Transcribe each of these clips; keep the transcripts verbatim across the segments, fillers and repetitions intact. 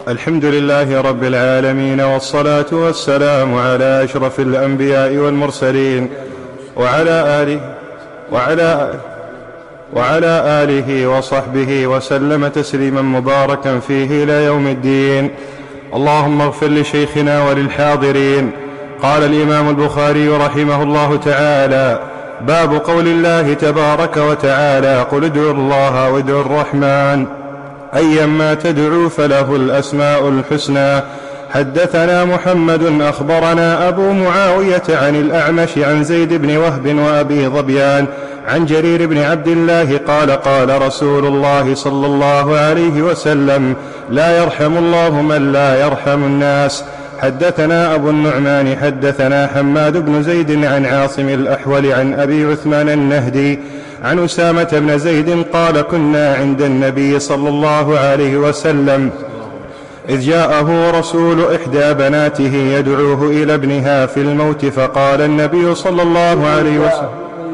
الحمد لله رب العالمين، والصلاة والسلام على أشرف الأنبياء والمرسلين وعلى آله وعلى وعلى آله وصحبه وسلم تسليما مباركا فيه إلى يوم الدين. اللهم اغفر لشيخنا وللحاضرين. قال الإمام البخاري رحمه الله تعالى: باب قول الله تبارك وتعالى: قل ادعوا الله وادعوا الرحمن أيما تدعوا فله الأسماء الحسنى. حدثنا محمد أخبرنا أبو معاوية عن الأعمش عن زيد بن وهب وأبي ظبيان عن جرير بن عبد الله قال: قال رسول الله صلى الله عليه وسلم: لا يرحم الله من لا يرحم الناس. حدثنا أبو النعمان حدثنا حماد بن زيد عن عاصم الأحول عن أبي عثمان النهدي عن أسامة بن زيد قال: كنا عند النبي صلى الله عليه وسلم إذ جاءه رسول إحدى بناته يدعوه إلى ابنها في الموت، فقال النبي صلى الله عليه وسلم: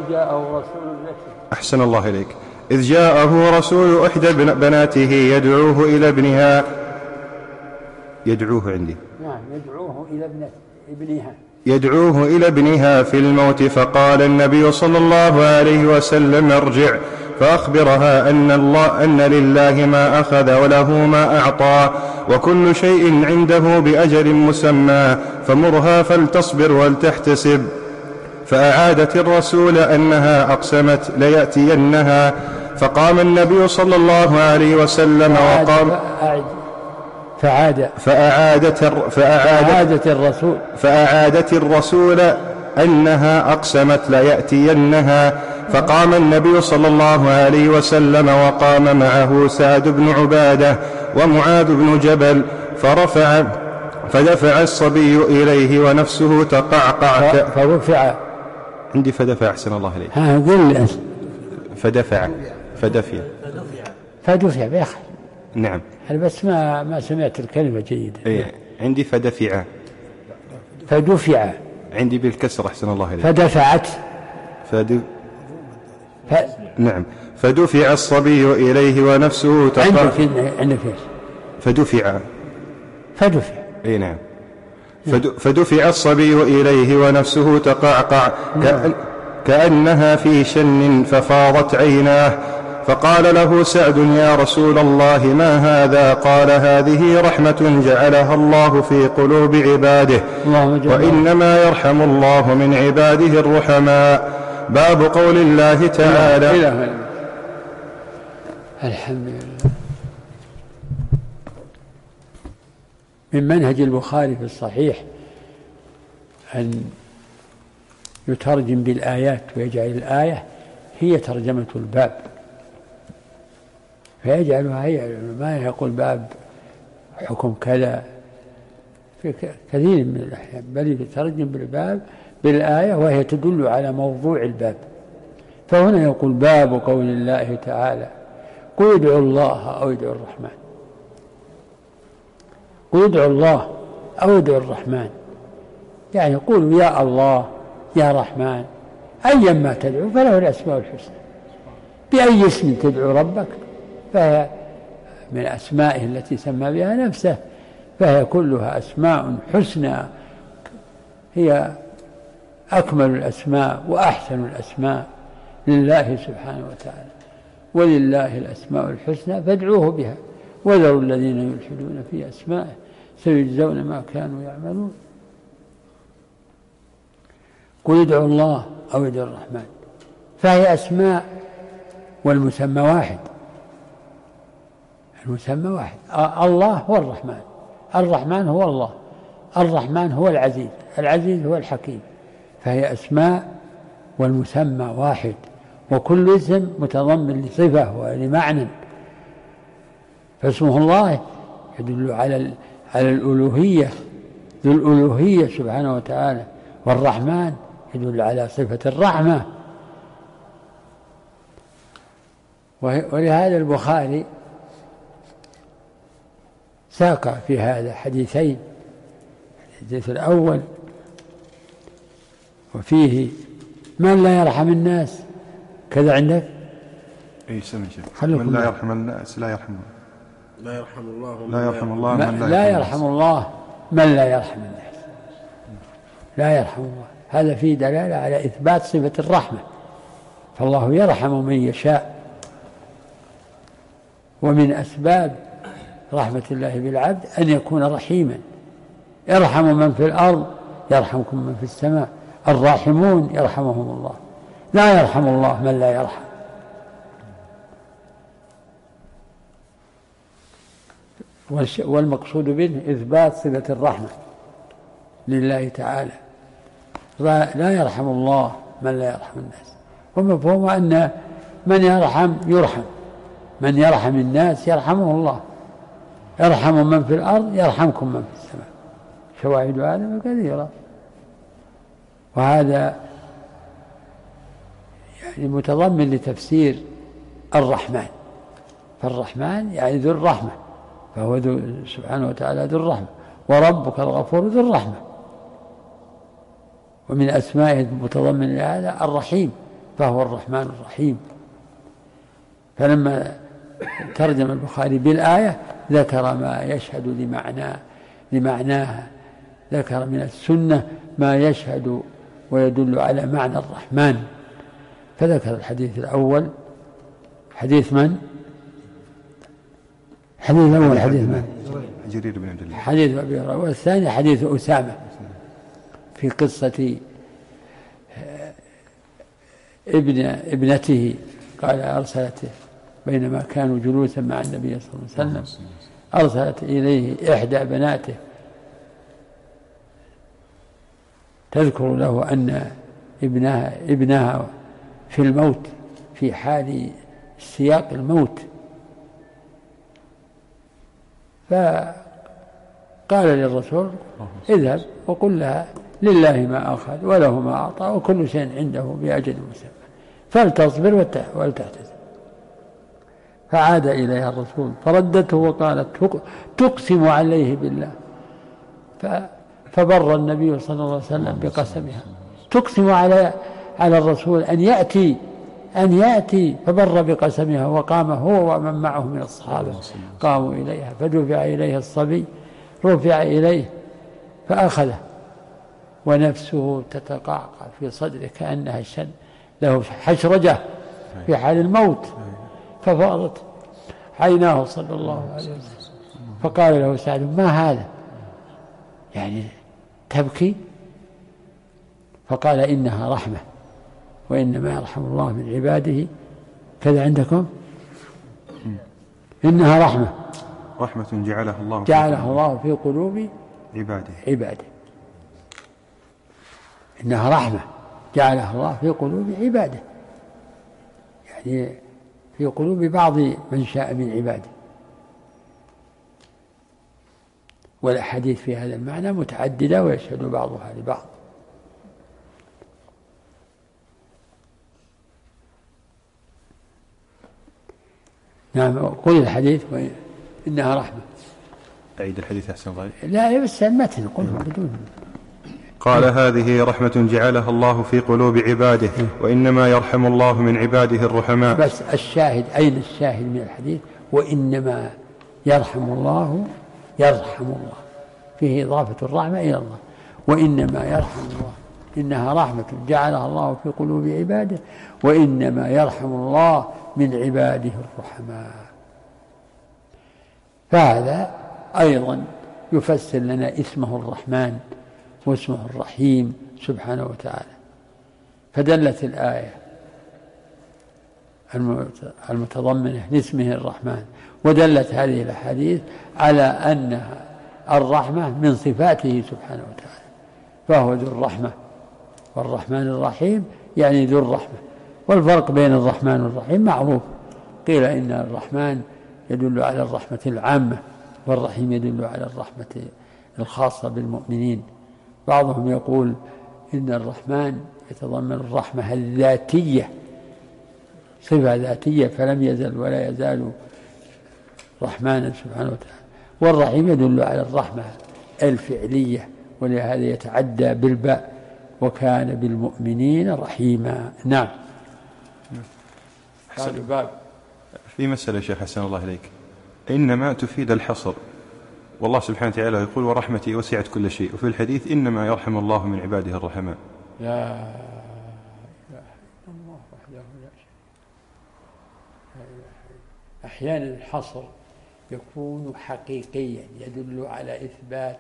أحسن الله إليك. إذ جاءه رسول إحدى بناته يدعوه إلى ابنها يدعوه عندي نعم يدعوه إلى ابنها يدعوه إلى ابنها في الموت، فقال النبي صلى الله عليه وسلم: ارجع فأخبرها أن, الله أن لله ما أخذ وله ما أعطى وكل شيء عنده بأجل مسمى، فمرها فلتصبر ولتحتسب. فأعادت الرسول أنها أقسمت ليأتينها، فقام النبي صلى الله عليه وسلم وقام فعاد فأعادت, فأعادت الرسول فأعادت الرسول أنها أقسمت ليأتينها، فقام النبي صلى الله عليه وسلم وقام معه سعد بن عبادة ومعاذ بن جبل، فرفع فدفع الصبي إليه ونفسه تقعقع. فرفع عندي فدفع، أحسن الله إليه. ها قل فدفع فدفع فدفع بأخي. نعم أنا بس ما ما سمعت الكلمة جيدة. إيه عندي فدفع فدفع عندي بالكسر، أحسن الله إليه. فدفعت فد... ف... نعم فدفع الصبي إليه ونفسه تقع. عندك عندك ايش؟ فدفع فدفع اي نعم. فد... فدفع الصبي إليه ونفسه تقعقع كأن... كأنها في شن ففاضت عيناه، فقال له سعد: يا رسول الله ما هذا؟ قال: هذه رحمة جعلها الله في قلوب عباده، وإنما يرحم الله من عباده الرحماء. باب قول الله تعالى: الحمد لله. من منهج البخاري في الصحيح أن يترجم بالآيات ويجعل الآية هي ترجمة الباب، فيجعلها هي، ما يقول باب حكم كذا في كثير من الأحيان، بل يترجم بالباب بالآية وهي تدل على موضوع الباب. فهنا يقول: باب قول الله تعالى: قل ادعوا الله أو ادعوا الرحمن. قل ادعوا الله أو ادعوا الرحمن، يعني قولوا يا الله يا رحمن أيا ما تدعو فله الأسماء الحسنى. بأي اسم تدعو ربك فهي من أسمائه التي سمى بها نفسه، فهي كلها أسماء حسنى، هي أكمل الأسماء وأحسن الأسماء لله سبحانه وتعالى. ولله الأسماء الحسنى فادعوه بها وذروا الذين يلحدون في أسمائه سيجزون ما كانوا يعملون. قل ادعوا الله أو ادعوا الرحمن، فهي أسماء والمسمى واحد. المسمى واحد، الله هو الرحمن، الرحمن هو الله، الرحمن هو العزيز، العزيز هو الحكيم، فهي أسماء والمسمى واحد، وكل اسم متضمن لصفة ولمعنى. فاسمه الله يدل على على الألوهية، ذو الألوهية سبحانه وتعالى، والرحمن يدل على صفة الرحمة. ولهذا البخاري ساق في هذا حديثين: الحديث الأول وفيه من لا يرحم الناس، كذا عندك؟ اي سمع شيخ، من لا يرحم الناس لا يرحمه. لا يرحم الله لا يرحم الله من لا, لا يرحم الله من لا يرحم الناس. لا يرحم الله، هذا فيه دلالة على إثبات صفة الرحمة، فالله يرحم من يشاء. ومن أسباب رحمة الله بالعبد أن يكون رحيما. يرحم من في الأرض يرحمكم من في السماء، الراحمون يرحمهم الله، لا يرحم الله من لا يرحم. والمقصود به إثبات صفة الرحمة لله تعالى. لا يرحم الله من لا يرحم الناس، ومفهوم أن من يرحم يرحم، من يرحم الناس يرحمه الله. يرحم من في الأرض يرحمكم من في السماء، شواهد هذا كثيرة. وهذا يعني متضمن لتفسير الرحمن، فالرحمن يعني ذو الرحمة، فهو ذو سبحانه وتعالى ذو الرحمة، وربك الغفور ذو الرحمة. ومن أسمائه المتضمن لهذا الرحيم، فهو الرحمن الرحيم. فلما ترجم البخاري بالآية ذكر ما يشهد لمعنى لمعناها، ذكر من السنة ما يشهد ويدل على معنى الرحمن، فذكر الحديث الأول حديث من؟ حديث الأول حديث من؟ جرير بن عبد الله، حديث أبي هريرة. والثاني حديث أسامة في قصة ابن ابنته، قال أرسلت بينما كانوا جلوسا مع النبي صلى الله عليه وسلم، أرسلت إليه إحدى بناته تذكر له أن ابنها, ابنها في الموت، في حال سياق الموت، فقال للرسول اذهب وقل لها لله ما أخذ وله ما أعطى وكل شيء عنده بأجل مسمى فلتصبر ولتحتسب. فعاد إليها الرسول فردته وقالت تقسم عليه بالله، فبر النبي صلى الله عليه وسلم بقسمها. تقسم على على الرسول أن يأتي أن يأتي فبر بقسمها، وقام هو ومن معه من الصحابة قاموا إليها، فدفع إليه الصبي، رفع إليه فأخذه ونفسه تتقعقع في صدره كأنها شن له حشرجة في حال الموت، ففاضت عيناه صلى الله عليه وسلم. فقال له سعد ما هذا، يعني تبكي؟ فقال إنها رحمة، وإنما يرحم الله من عباده. كذا عندكم إنها رحمة، رحمة جعلها الله جعلها الله في قلوب عباده عباده إنها رحمة جعلها الله في قلوب عباده، يعني في قلوب بعض من شاء من عباده. والأحاديث في هذا المعنى متعددة ويشهد بعضها لبعض. نعم قل الحديث إنها رحمة. أعيد الحديث أحسن الله. لا بس المتن قل بدون. قال هذه رحمة جعلها الله في قلوب عباده، وإنما يرحم الله من عباده الرحماء. بس الشاهد أين الشاهد من الحديث؟ وإنما يرحم الله يرحم الله، فيه إضافة الرحمة إلى الله. وإنما يرحم الله، إنها رحمة جعلها الله في قلوب عباده، وإنما يرحم الله من عباده الرحماء. فهذا أيضا يفسر لنا اسمه الرحمن واسمه الرحيم سبحانه وتعالى. فدلت الآية المتضمنة لاسمه الرحمن، ودلت هذه الأحاديث على أن الرحمة من صفاته سبحانه وتعالى، فهو ذو الرحمة. والرحمن الرحيم يعني ذو الرحمة. والفرق بين الرحمن والرحيم معروف، قيل إن الرحمن يدل على الرحمة العامة، والرحيم يدل على الرحمة الخاصة بالمؤمنين. بعضهم يقول إن الرحمن يتضمن الرحمة الذاتية، صفة ذاتية، فلم يزل ولا يزال رحمانا سبحانه وتعالى. والرحيم يدل على الرحمة الفعلية، ولهذا يتعدى بالباء، وكان بالمؤمنين رحيما. نعم. باب في مسألة شيخ حسن الله إليك، إنما تفيد الحصر، والله سبحانه وتعالى يقول ورحمتي وسعت كل شيء، وفي الحديث إنما يرحم الله من عباده الرحماء. لا إله إلا الله وحده لا شريك له. أحيانا الحصر يكون حقيقيا يدل على إثبات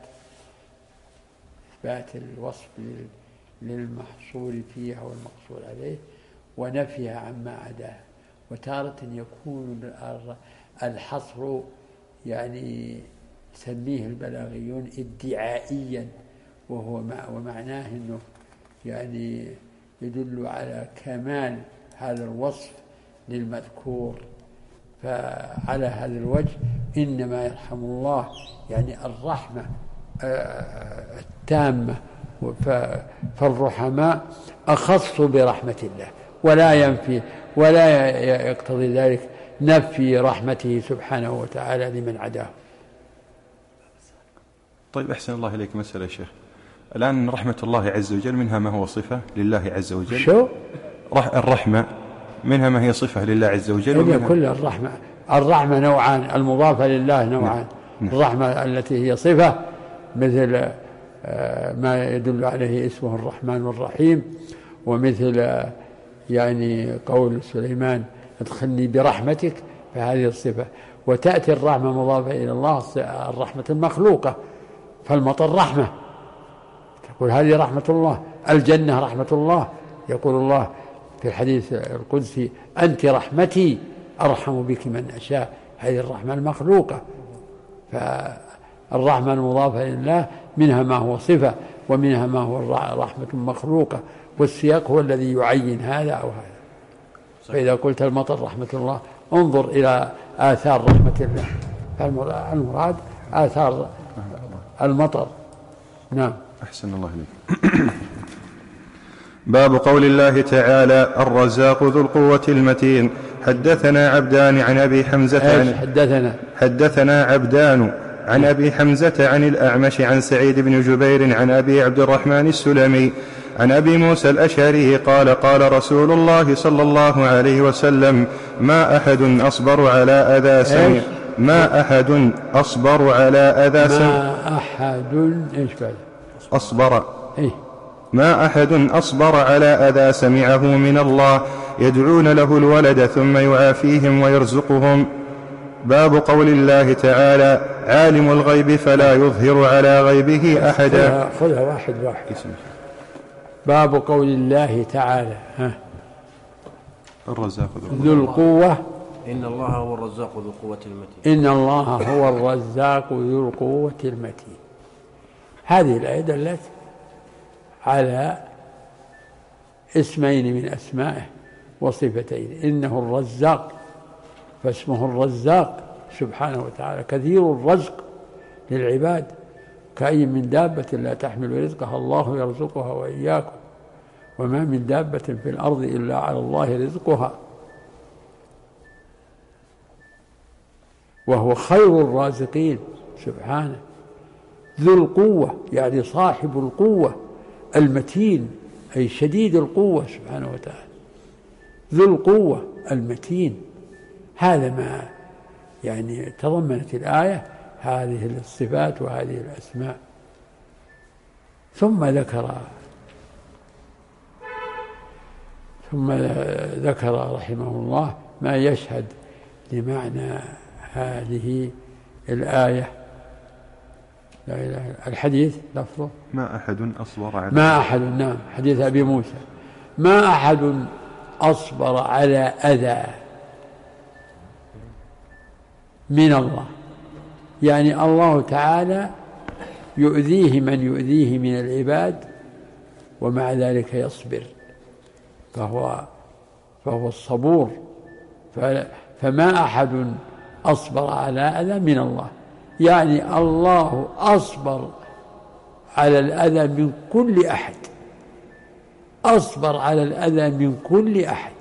إثبات الوصف للمحصور فيه أو المقصور عليه ونفيها عما عداه، وتارة يكون الحصر يعني يسميه البلاغيون ادعائيا، وهو ومعناه أنه يعني يدل على كمال هذا الوصف للمذكور. فعلى هذا الوجه إنما يرحم الله يعني الرحمة التامة، فالرحماء أخص برحمة الله، ولا ينفي ولا يقتضي ذلك نفي رحمته سبحانه وتعالى لمن عداه. طيب أحسن الله إليك مسألة يا شيخ، الآن رحمة الله عز وجل منها ما هو صفة لله عز وجل، شو؟ الرحمة منها ما هي صفة لله عز وجل، هي كل الرحمة الرحمة نوعان، المضافة لله نوعان. نعم. الرحمة التي هي صفة مثل ما يدل عليه اسمه الرحمن والرحيم، ومثل يعني قول سليمان ادخلني برحمتك، فهذه الصفة. وتأتي الرحمة مضافة إلى الله الرحمة المخلوقة، فالمطر رحمة، تقول هذه رحمة الله. الجنة رحمة الله، يقول الله في الحديث القدسي أنت رحمتي أرحم بك من أشاء، هذه الرحمة المخلوقة. فالرحمة المضافة لله منها ما هو صفة ومنها ما هو رحمة مخلوقة، والسياق هو الذي يعين هذا أو هذا. فإذا قلت المطر رحمة الله انظر إلى آثار رحمة الله، فالمراد آثار المطر. نعم. أحسن الله إليك. باب قول الله تعالى الرزاق ذو القوة المتين. حدثنا عبدان عن أبي حمزة عن حدثنا حدثنا عبدان عن أبي حمزة عن الأعمش عن سعيد بن جبير عن أبي عبد الرحمن السلمي عن أبي موسى الأشعري قال قال رسول الله صلى الله عليه وسلم ما أحد أصبر على أذى سمع ما أحد أصبر على أذى سمع ما أحد إيش بعد أصبر إيه؟ ما أحد أصبر على أذى سمعه من الله يدعون له الولد ثم يعافيهم ويرزقهم. باب قول الله تعالى عالم الغيب فلا يظهر على غيبه أحدا. خذها واحد واحد. باب قول الله تعالى ها الرزاق ذو القوة إن الله هو الرزاق ذو القوة المتين. إن الله هو الرزاق ذو القوة المتين. هذه الآية دلت على اسمين من أسمائه وصفتين، إنه الرزاق فاسمه الرزاق سبحانه وتعالى كثير الرزق للعباد، كأي من دابة لا تحمل رزقها الله يرزقها وإياكم وما من دابة في الأرض إلا على الله رزقها وهو خير الرازقين سبحانه. ذو القوة يعني صاحب القوة، المتين أي شديد القوة سبحانه وتعالى. ذو القوة المتين، هذا ما يعني تضمنت الآية هذه الصفات وهذه الأسماء. ثم ذكر ثم ذكر رحمه الله ما يشهد لمعنى هذه الآية. لا إله إلا الحديث لفظه ما أحد أصبر على ما أحد نعم حديث أبي موسى ما أحد أصبر على أذى من الله، يعني الله تعالى يؤذيه من يؤذيه من العباد ومع ذلك يصبر، فهو فهو الصبور. فما أحد أصبر على أذى من الله، يعني الله أصبر على الأذى من كل أحد، أصبر على الأذى من كل أحد.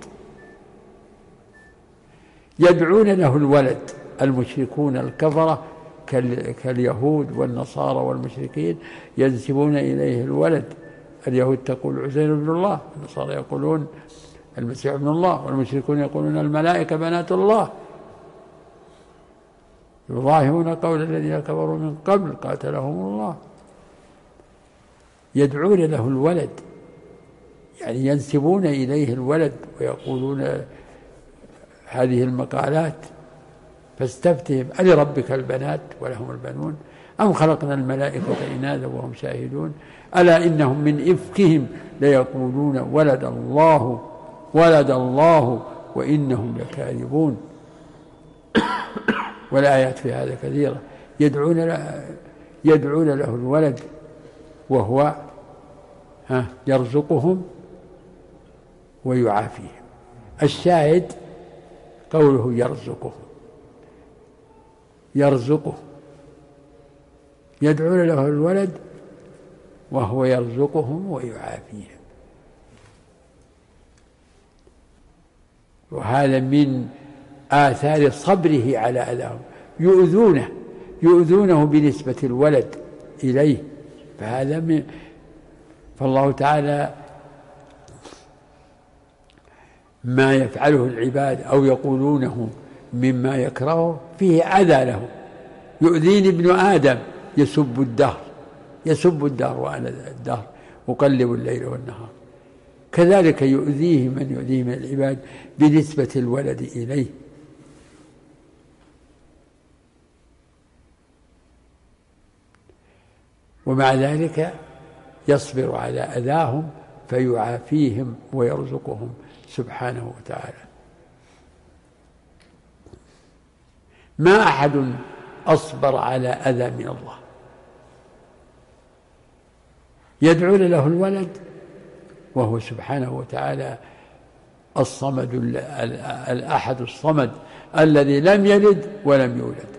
يدعون له الولد المشركون الكفرة كاليهود والنصارى والمشركين ينسبون إليه الولد. اليهود تقول عزير بن الله، النصارى يقولون المسيح ابن الله، والمشركون يقولون الملائكة بنات الله. يضاهئون قول الذين كفروا من قبل قاتلهم الله. يدعون له الولد، يعني ينسبون إليه الولد ويقولون هذه المقالات. فاستفتهم ألربك البنات ولهم البنون أم خلقنا الملائكة إناثا وهم شاهدون ألا إنهم من إفكهم ليقولون ولد الله ولد الله وإنهم لكاذبون. والآيات في هذا كثيرة. يدعون له, يدعون له الولد وهو يرزقهم ويعافيهم. الشاهد قوله يرزقهم، يرزقه، يدعون له الولد وهو يرزقهم ويعافيهم. وهذا من آثار صبره على أذاهم. يؤذونه يؤذونه بنسبة الولد إليه، فهذا من فالله تعالى ما يفعله العباد أو يقولونه مما يكرهه فيه أذى له. يؤذيني ابن آدم يسب الدهر يسب الدهر وأنا الدهر أقلب الليل والنهار. كذلك يؤذيه من يؤذيه من العباد بنسبة الولد إليه. ومع ذلك يصبر على أذاهم فيعافيهم ويرزقهم سبحانه وتعالى. ما أحد أصبر على أذى من الله. يدعون له الولد وهو سبحانه وتعالى الصمد الأحد الصمد الذي لم يلد ولم يولد.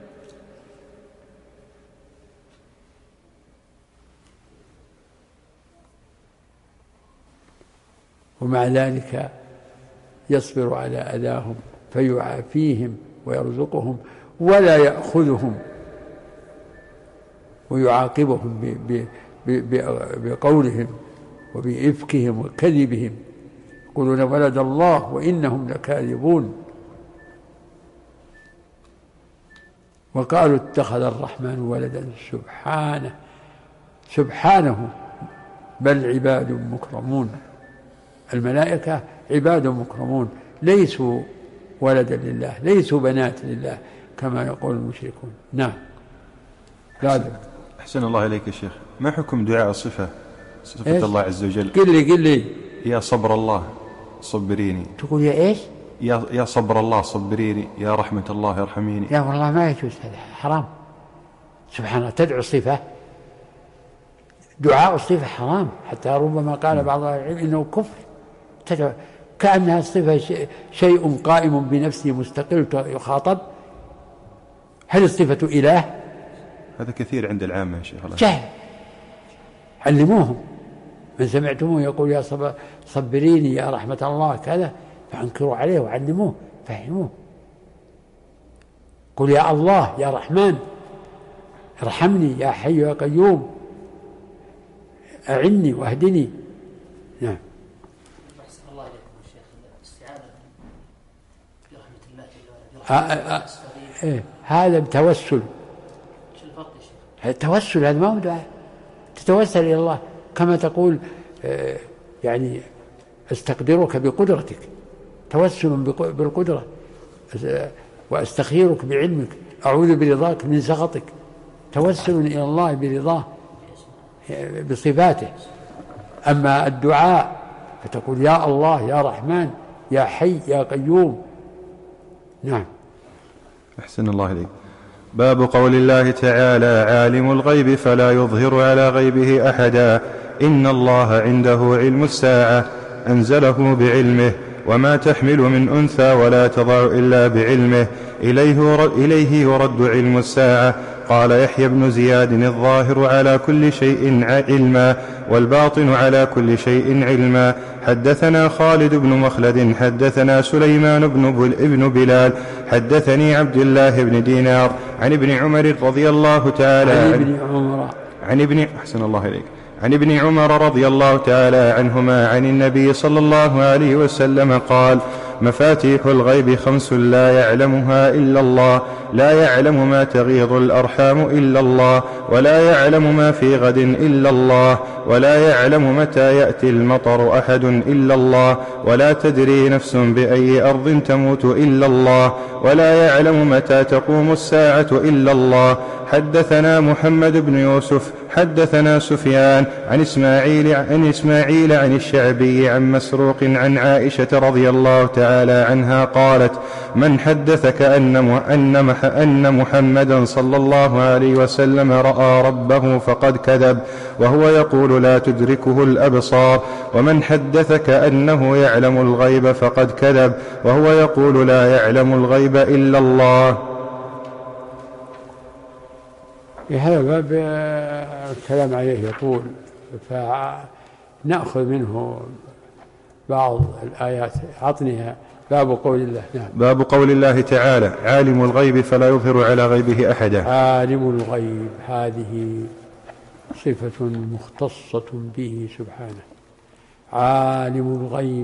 ومع ذلك يصبر على أذاهم فيعافيهم ويرزقهم ولا يأخذهم ويعاقبهم بقولهم وبإفكهم وكذبهم. يقولون ولد الله وإنهم لكاذبون. وقالوا اتخذ الرحمن ولدا سبحانه سبحانه بل عباد مكرمون. الملائكة عباد مكرمون ليسوا ولدا لله، ليسوا بنات لله كما يقول المشركون. نعم. أحسن, أحسن الله إليك يا شيخ. ما حكم دعاء صفة صفة إيش؟ الله عز وجل. قل لي قل لي يا صبر الله صبريني. تقول يا إيش؟ يا يا صبر الله صبريني، يا رحمة الله ارحميني. لا والله ما يجوز، هذا حرام. سبحان الله. تدعو صفة، دعاء الصفة حرام، حتى ربما قال بعض أهل العلم إنه كفر. تدعو كأنها الصفة شيء قائم بنفسه مستقل يخاطب. هل الصفة إله؟ هذا كثير عند العامة يا شيخ. جهل. علموهم. من سمعتموه يقول يا صبريني يا رحمة الله كذا فأنكروا عليه وعلموه فهموه. قل يا الله يا رحمن ارحمني، يا حي يا قيوم أعني واهدني. نعم. الله عليكم الشيخ. الاستعاذة برحمة الله جل وعلا. إيه هذا بتوسل. شو الفرق يا شيخ؟ التوسل هذا ما هو دعاء. تتوسل إلى الله كما تقول آه يعني استقدرك بقدرتك، توسل بالقدرة. وأستخيرك بعلمك، أعوذ برضاك من سخطك. توسل إلى الله برضاه بصفاته. أما الدعاء فتقول يا الله يا رحمن يا حي يا قيوم. نعم. أحسن الله إليك. باب قول الله تعالى عالم الغيب فلا يظهر على غيبه أحدا إن الله عنده علم الساعة أنزله بعلمه وما تحمل من أنثى ولا تضع إلا بعلمه إليه يرد علم الساعة. قال يحيى بن زياد الظاهر على كل شيء علما والباطن على كل شيء علما. حدثنا خالد بن مخلد حدثنا سليمان بن بلال حدثني عبد الله بن دينار عن ابن عمر رضي الله تعالى عن ابن عمر عن ابن أحسن الله إليك عن ابن عمر رضي الله تعالى عنهما عن النبي صلى الله عليه وسلم قال مفاتيح الغيب خمس لا يعلمها إلا الله: لا يعلم ما تغيض الأرحام إلا الله، ولا يعلم ما في غد إلا الله، ولا يعلم متى يأتي المطر أحد إلا الله، ولا تدري نفس بأي أرض تموت إلا الله، ولا يعلم متى تقوم الساعة إلا الله. حدثنا محمد بن يوسف حدثنا سفيان عن إسماعيل عن إسماعيل عن الشعبي عن مسروق عن عائشة رضي الله تعالى عنها قالت: من حدثك أن أن محمدا صلى الله عليه وسلم رأى ربه فقد كذب، وهو يقول لا تدركه الأبصار. ومن حدثك أنه يعلم الغيب فقد كذب، وهو يقول لا يعلم الغيب إلا الله. هذا باب الكلام عليه يطول، فنأخذ منه بعض الآيات. عطنيها. باب قول الله. نعم. باب قول الله تعالى: عالم الغيب فلا يظهر على غيبه أحدا. عالم الغيب هذه صفة مختصة به سبحانه. عالم الغيب،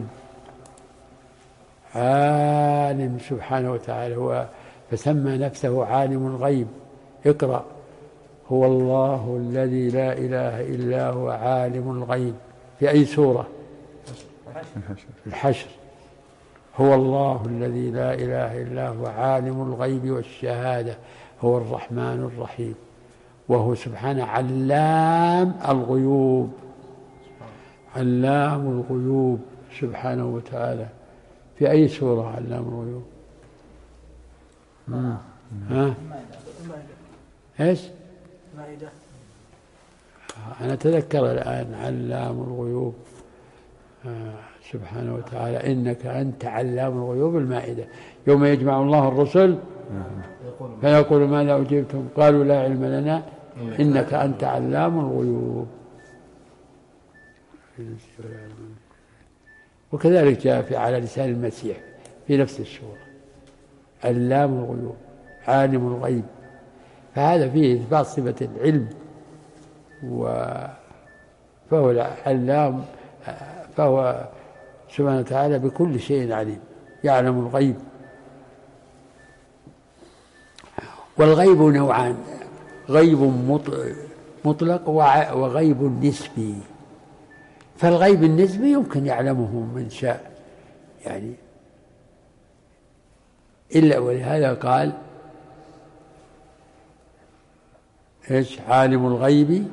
عالم سبحانه وتعالى، هو فسمى نفسه عالم الغيب. اقرأ: هو الله الذي لا إله إلا هو عالم الغيب. في أي سورة؟ الحشر. هو الله الذي لا إله إلا هو عالم الغيب والشهادة هو الرحمن الرحيم. وهو سبحانه علام الغيوب، علام الغيوب سبحانه وتعالى. في أي سورة علام الغيوب؟ ها؟ ها؟ إيش؟ المائدة. أنا أتذكر الآن علام الغيوب آه سبحانه وتعالى: إنك أنت علام الغيوب. المائدة: يوم يجمع الله الرسل فيقول ماذا أجبتم قالوا لا علم لنا إنك أنت علام الغيوب. وكذلك جاء في على لسان المسيح في نفس السورة: علام الغيوب، عالم الغيب. فهذا فيه إثبات صفة العلم، فهو العلام، فهو سبحانه وتعالى بكل شيء عليم، يعلم الغيب. والغيب نوعان: غيب مطلق وغيب نسبي. فالغيب النسبي يمكن يعلمه من شاء يعني، إلا ولهذا قال إيش؟ عالم الغيب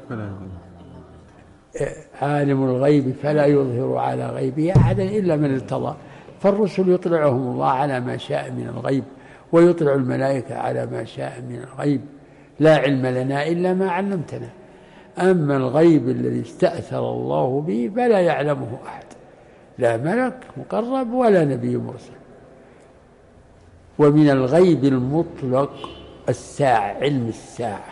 عالم الغيب فلا يظهر على غيبه أحدا إلا من ارتضى. فالرسل يطلعهم الله على ما شاء من الغيب، ويطلع الملائكة على ما شاء من الغيب. لا علم لنا إلا ما علمتنا. أما الغيب الذي استأثر الله به فلا يعلمه أحد، لا ملك مقرب ولا نبي مرسل. ومن الغيب المطلق الساعة، علم الساعة،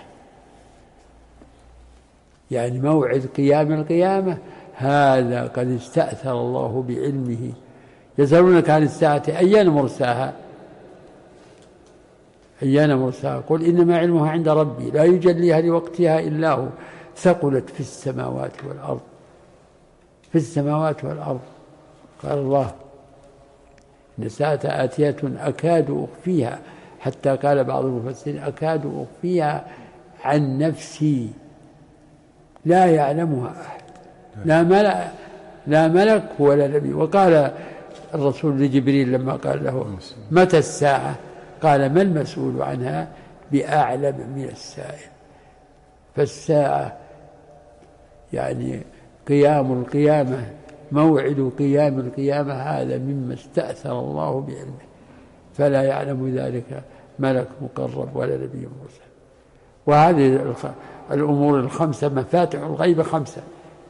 يعني موعد قيام القيامة، هذا قد استأثر الله بعلمه. يسألونك عن الساعة أيان مرساها، أيان مرساها قل إنما علمها عند ربي لا يجليها لوقتها إلا هو ثقلت في السماوات والأرض. في السماوات والأرض قال الله إن الساعة آتية أكاد أخفيها، حتى قال بعض المفسرين أكاد أخفيها عن نفسي لا يعلمها أحد، لا ملك لا ملك ولا نبي. وقال الرسول لجبريل لما قال له متى الساعة؟ قال ما المسؤول عنها بأعلم من السائل. فالساعة يعني قيام القيامة، موعد قيام القيامة، هذا مما استأثر الله بعلمه، فلا يعلم ذلك ملك مقرب ولا نبي مرسل. وهذه الأمور الخمسة مفاتح الغيب خمسة،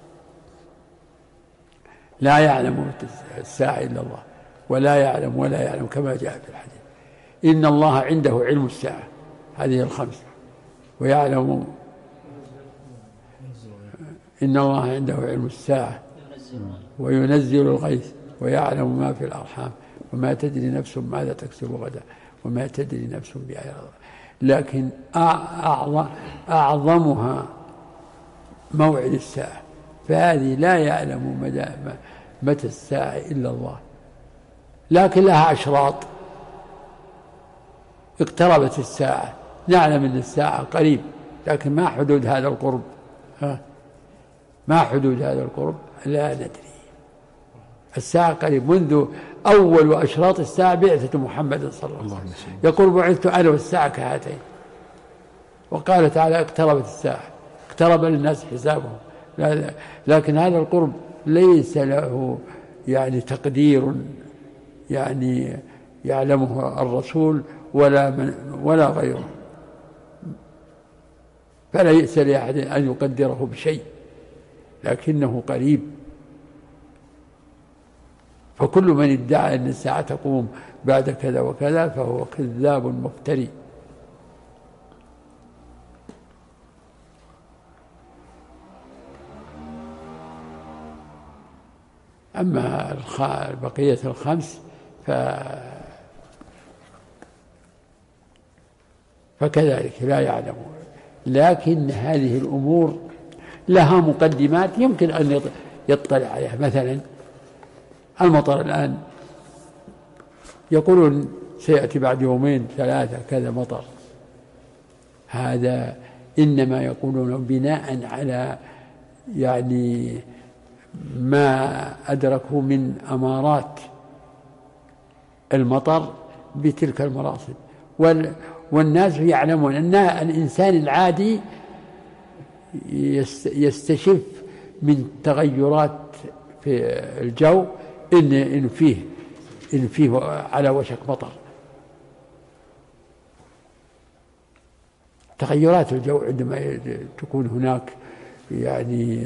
لا يعلم الساعة إلا الله، ولا يعلم ولا يعلم كما جاء في الحديث إن الله عنده علم الساعة، هذه الخمسة. ويعلم إن الله عنده علم الساعة وينزل الغيث ويعلم ما في الأرحام وما تدري نفس ماذا تكسب غدا وما تدري نفس بأي أرض. لكن أعظمها موعد الساعة، فهذه لا يعلم متى الساعة إلا الله، لكن لها أشراط. اقتربت الساعة، نعلم أن الساعة قريب، لكن ما حدود هذا القرب؟ ها؟ ما حدود هذا القرب؟ لا ندري. الساعة قريب، منذ أول أشراط الساعة بعثة محمد صلى الله عليه وسلم، يقول بعثت أنا والساعة كهاتين. وقال تعالى اقتربت الساعة، اقترب للناس حسابهم. لكن هذا القرب ليس له يعني تقدير يعني يعلمه الرسول ولا من ولا غيره، فلا يأس لأحد أن يقدره بشيء، لكنه قريب. فكل من ادعى أن الساعة تقوم بعد كذا وكذا فهو كذاب مفتري. أما بقية الخمس ف... فكذلك لا يعلمون. لكن هذه الأمور لها مقدمات يمكن أن يطلع عليها. مثلا المطر الآن يقولون سيأتي بعد يومين ثلاثة كذا مطر، هذا إنما يقولون بناء على يعني ما أدركوا من أمارات المطر بتلك المراصد. والناس يعلمون أن الإنسان العادي يستشف من تغيرات في الجو إن إن فيه إن فيه على وشك مطر. تغيرات الجو عندما تكون هناك يعني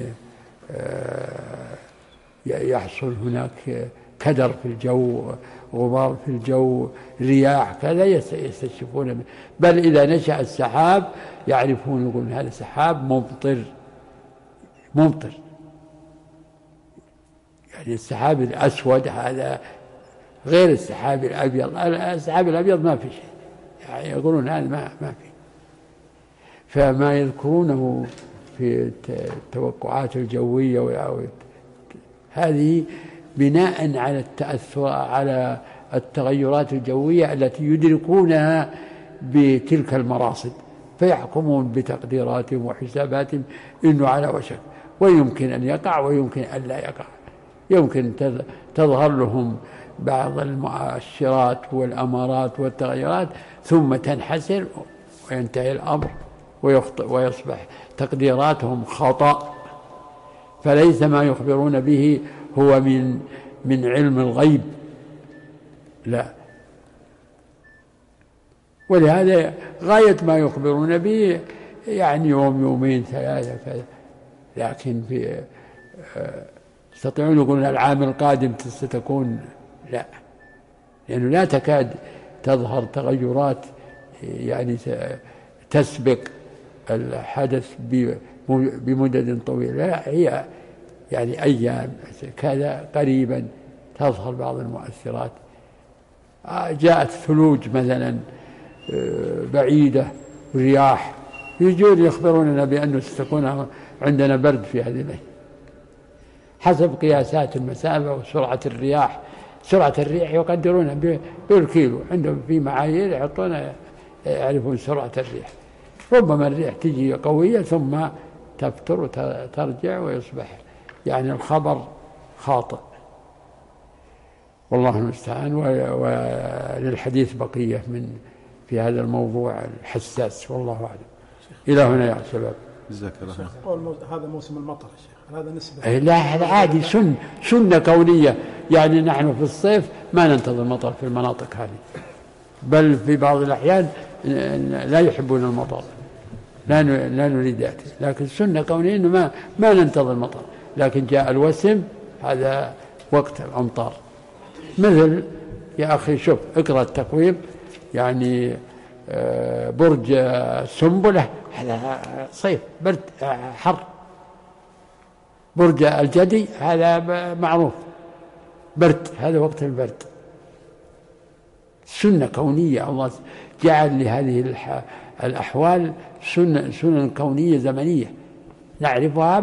يحصل هناك كدر في الجو، غبار في الجو، رياح كذا يستشفون. بل إذا نشأ السحاب يعرفون، يقولون هذا سحاب ممطر ممطر يعني السحاب الأسود هذا غير السحاب الأبيض. السحاب الأبيض ما في شيء، يعني يقولون هذا ما ما في. فما يذكرونه في التوقعات الجوية هذه بناء على التأثر على التغيرات الجوية التي يدركونها بتلك المراصد، فيحكمون بتقديراتهم وحساباتهم إنه على وشك، ويمكن أن يقع ويمكن أن لا يقع. يمكن تظهر لهم بعض المؤشرات والأمارات والتغيرات ثم تنحسر وينتهي الأمر ويخطئ ويصبح تقديراتهم خطأ. فليس ما يخبرون به هو من من علم الغيب، لا. ولهذا غاية ما يخبرون به يعني يوم يومين ثلاثة كذا، لكن في يستطيعون يقولون العام القادم ستكون، لا، لأنه لا تكاد تظهر تغيرات يعني تسبق الحدث بمدد طويلة، لا، هي يعني أيام كذا قريبا تظهر بعض المؤثرات. جاءت ثلوج مثلا بعيدة، رياح، يجون يخبروننا بأنه ستكون عندنا برد في هذه الليلة حسب قياسات المسافة وسرعة الرياح. سرعة الريح يقدرونها بالكيلو، عندهم في معايير يحطونها يعرفون سرعة الريح. ربما الريح تجي قوية ثم تفتر وترجع ويصبح يعني الخبر خاطئ، والله المستعان. وللحديث بقية من في هذا الموضوع الحساس، والله أعلم. إلى هنا يا شباب. جزاك الله خير. هذا موسم المطر يا شيخ، هذا نسبة لا، هذا عادي، سن سنة كونية. يعني نحن في الصيف ما ننتظر المطر في المناطق هذه، بل في بعض الأحيان لا يحبون المطر، لا لا نريد يأتي، لكن سنة كونية إنه ما ما ننتظر المطر. لكن جاء الوسم هذا وقت الأمطار. مثل يا أخي شوف اقرأ التقويم، يعني برج سنبلة هذا صيف برد حر، برج الجدي هذا معروف برد، هذا وقت البرد. سنة كونية، الله جعل لهذه الأحوال سنة سنن كونية زمنية نعرفها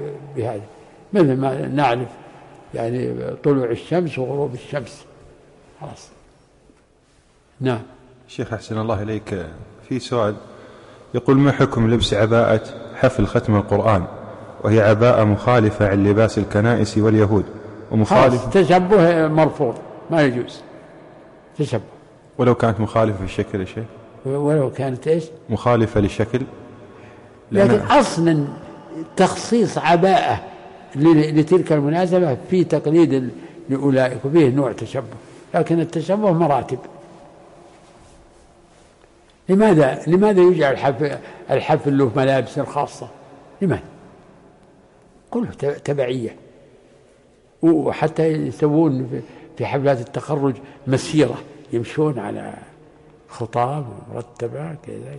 بهذا، مثل ما نعرف يعني طلوع الشمس وغروب الشمس، خلاص. نعم. شيخ أحسن الله إليك، في سؤال يقول: ما حكم لبس عباءة حفل ختم القرآن وهي عباءة مخالفة عن لباس الكنائس واليهود ومخالف تشبه مرفوض، ما يجوز تشبه ولو كانت مخالفة في الشكل يا شيخ؟ ولو كانت إيش؟ مخالفة للشكل. لكن أصلا تخصيص عباءة لتلك المناسبة في تقليد لأولئك وفيه نوع تشبه، لكن التشبه مراتب. لماذا لماذا يجعل الحفل, الحفل له ملابس خاصة؟ لماذا؟ كله تبعية. وحتى يسوون في حفلات التخرج مسيرة يمشون على خطام مرتبة كذا.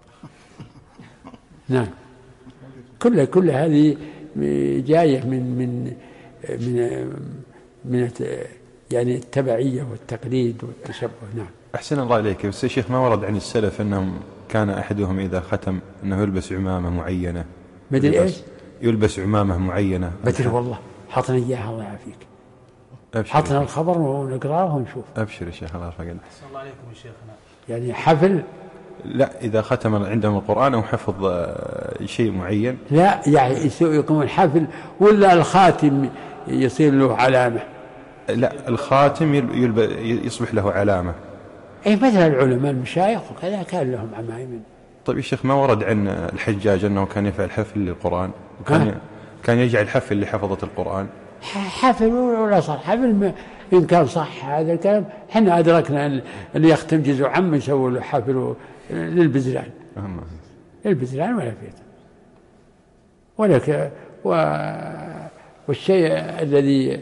نعم. كل كل هذه جاية من من من من يعني التبعية والتقليد والتشبه. نعم. أحسن الله إليك. بس يا شيخ، ما ورد عن السلف أنهم كان أحدهم إذا ختم أنه يلبس عمامة معينة؟ مدري إيش؟ يلبس عمامة معينة. بدري والله، حطنا إياها الله يعافيك. حطنا الخبر ونقراه ونشوف. أبشر يا شيخ، الله يرفع قلبك. أحسن الله عليكم يا شيخنا. يعني حفل؟ لا، إذا ختم عندهم القرآن أو حفظ شيء معين. لا، يعني يكون الحفل ولا الخاتم يصير له علامة؟ لا، الخاتم يصبح له علامة. أي مثل العلماء المشايخ وكذا كان لهم عمائم. طيب يا شيخ، ما ورد عن الحجاج أنه كان يفعل حفل للقرآن وكان كان يجعل حفل لحفظة القرآن؟ حفل ولا صار حفل؟ إن كان صح هذا الكلام. حنا أدركنا أن اللي يختم جزء عم يسوي له حفل للبزلان. للبزلان ولا فيه ولك و... والشيء الذي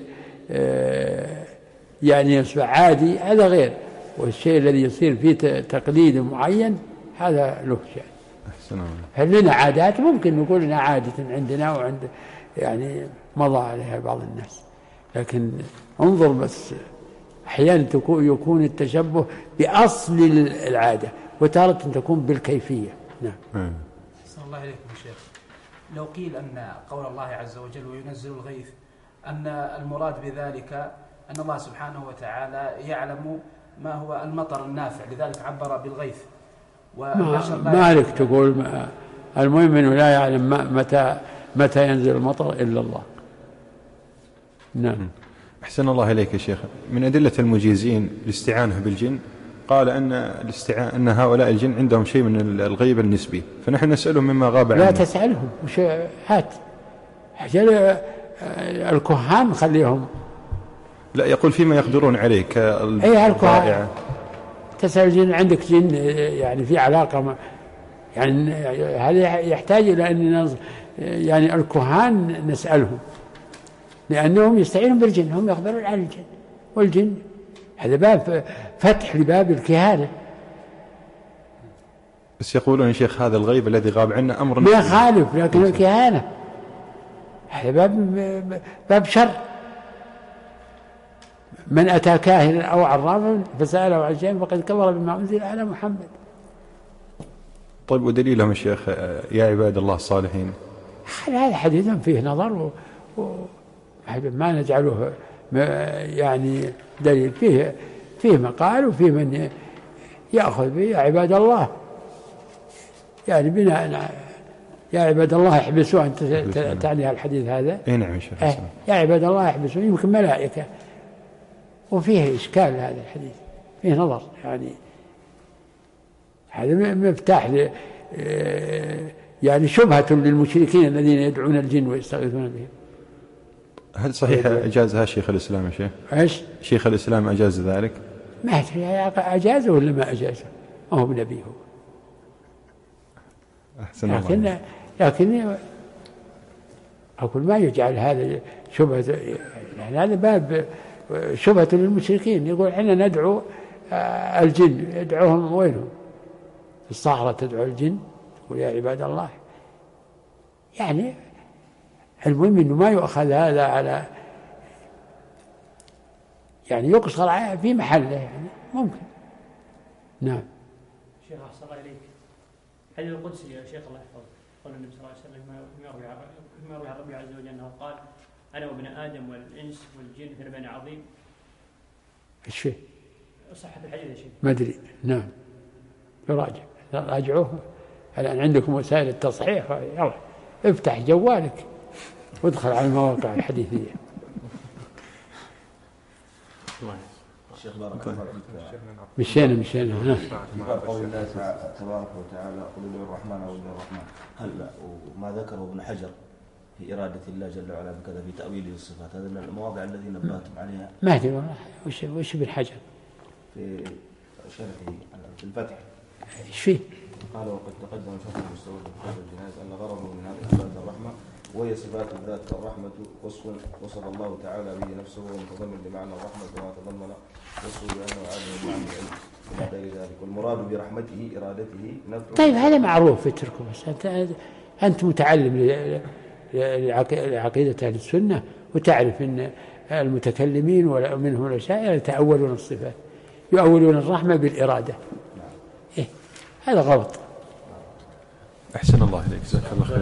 يعني يصبح عادي هذا غير، والشيء الذي يصير فيه تقليد معين هذا له شيء. هل لنا عادات؟ ممكن نقول لنا عادة عندنا وعند يعني مضى عليها بعض الناس، لكن انظر بس أحيانا يكون التشبه بأصل العادة وتارة تكون بالكيفية. نعم. أحسن الله إليكم يا شيخ. لو قيل أن قول الله عز وجل وينزل الغيث أن المراد بذلك أن الله سبحانه وتعالى يعلم ما هو المطر النافع، لذلك عبر بالغيث. مالك تقول المهم أنه لا يعلم متى متى ينزل المطر إلا الله. نعم. أحسن الله إليك يا شيخ. من أدلة المجيزين الاستعانة بالجن قال أن الاستعانة أن هؤلاء الجن عندهم شيء من الغيب النسبي، فنحن نسألهم مما غاب عنهم. لا تسألهم، وش هات حجر الكهان خليهم. لا، يقول فيما يقدرون عليه كالضائعة. تسأل الجن، عندك جن يعني في علاقة يعني هذا يحتاج إلى أن يعني الكهان نسألهم، لأنهم يستعينون بالجن، هم يخبرون عن الجن، والجن هذا باب فتح لباب الكهانة. بس يقولون يا شيخ هذا الغيب الذي غاب عنا أمر ما يخالف، لكن الكهانة هذا باب باب شر. من أتى كاهنا أو عرافا فسأله عن شيء فقد كفر بما أنزل على محمد. طيب ودليلهم يا شيخ يا عباد الله الصالحين؟ هذا حديث فيه نظر و... و... ما نجعله يعني دليل. فيه فيه مقال وفيه من يأخذ به يا عباد الله، يعني بناء يا عباد الله احبسوا. أنت تعني الحديث هذا؟ اي نعم يا شيخ. اه يا عباد الله احبسوا، يمكن ملائكة، وفيه إشكال هذا الحديث، فيه نظر. يعني هذا مفتاح ل... يعني شبهة للمشركين الذين يدعون الجن ويستغيثون بهم. هل صحيح أجازها شيخ الإسلام يا شيخ؟ ايش؟ شيخ الإسلام أجاز ذلك؟ ما أدري أجازه ولا ما أجازه، ما هو بنبي هو. أحسن لكن الله. لكن أقول ما يجعل هذا شبهة، يعني هذا باب شبهة للمشركين. يقول احنا ندعو الجن، يدعوهم وينهم؟ في الصحراء تدعو الجن، تقول يا عباد الله. يعني المهم انه ما يؤخذ هذا على يعني يقصر في محله، يعني ممكن. نعم. شيخ أحسن الله إليك. حديث القدسي يا شيخ الله يحفظك، قال النبي صلى الله عليه وسلم ما يروي عن ربي عز وجل أنه قال أنا وابن آدم والإنس والجن في ربنا عظيم. ايش فيه؟ صحة الحديث يا شيخ. ما أدري. نعم يراجع، راجعوه الآن عندكم وسائل التصحيح، يلا افتح جوالك وادخل على المواقع الحديثية. الشيخ بارك الله فيك. مشينا مشينا هنا. قول الله تبارك وتعالى قل لي الرحمن أو الرحمن، هل وما ذكره ابن حجر في إرادة الله جل وعلا بكذا في تأويله الصفات، هذا من المواضع الذي نبهتم عليها. ما أدري والله وش وش ابن حجر في شرحه في الفتح ايش فيه؟ قال وقد تقدم شرح المستوى في هذا الجناية أن غرضه من هذه الصفات الرحمة وهي صفات الذات. الرحمة وصف وصف الله تعالى به نفسه ومتضمن لمعنى الرحمة كما تضمن وصفه بأنه عالم بمعنى العلم إلى غير ذلك. والمراد برحمته إرادته نفع. طيب هذا معروف اتركه بس. أنت أنت متعلم لعقيدة أهل السنة وتعرف أن المتكلمين ومنهم الأشاعرة يتأولون الصفات، يؤولون الرحمة بالإرادة. إيه هذا غلط. أحسن الله إليك، جزاك الله خير.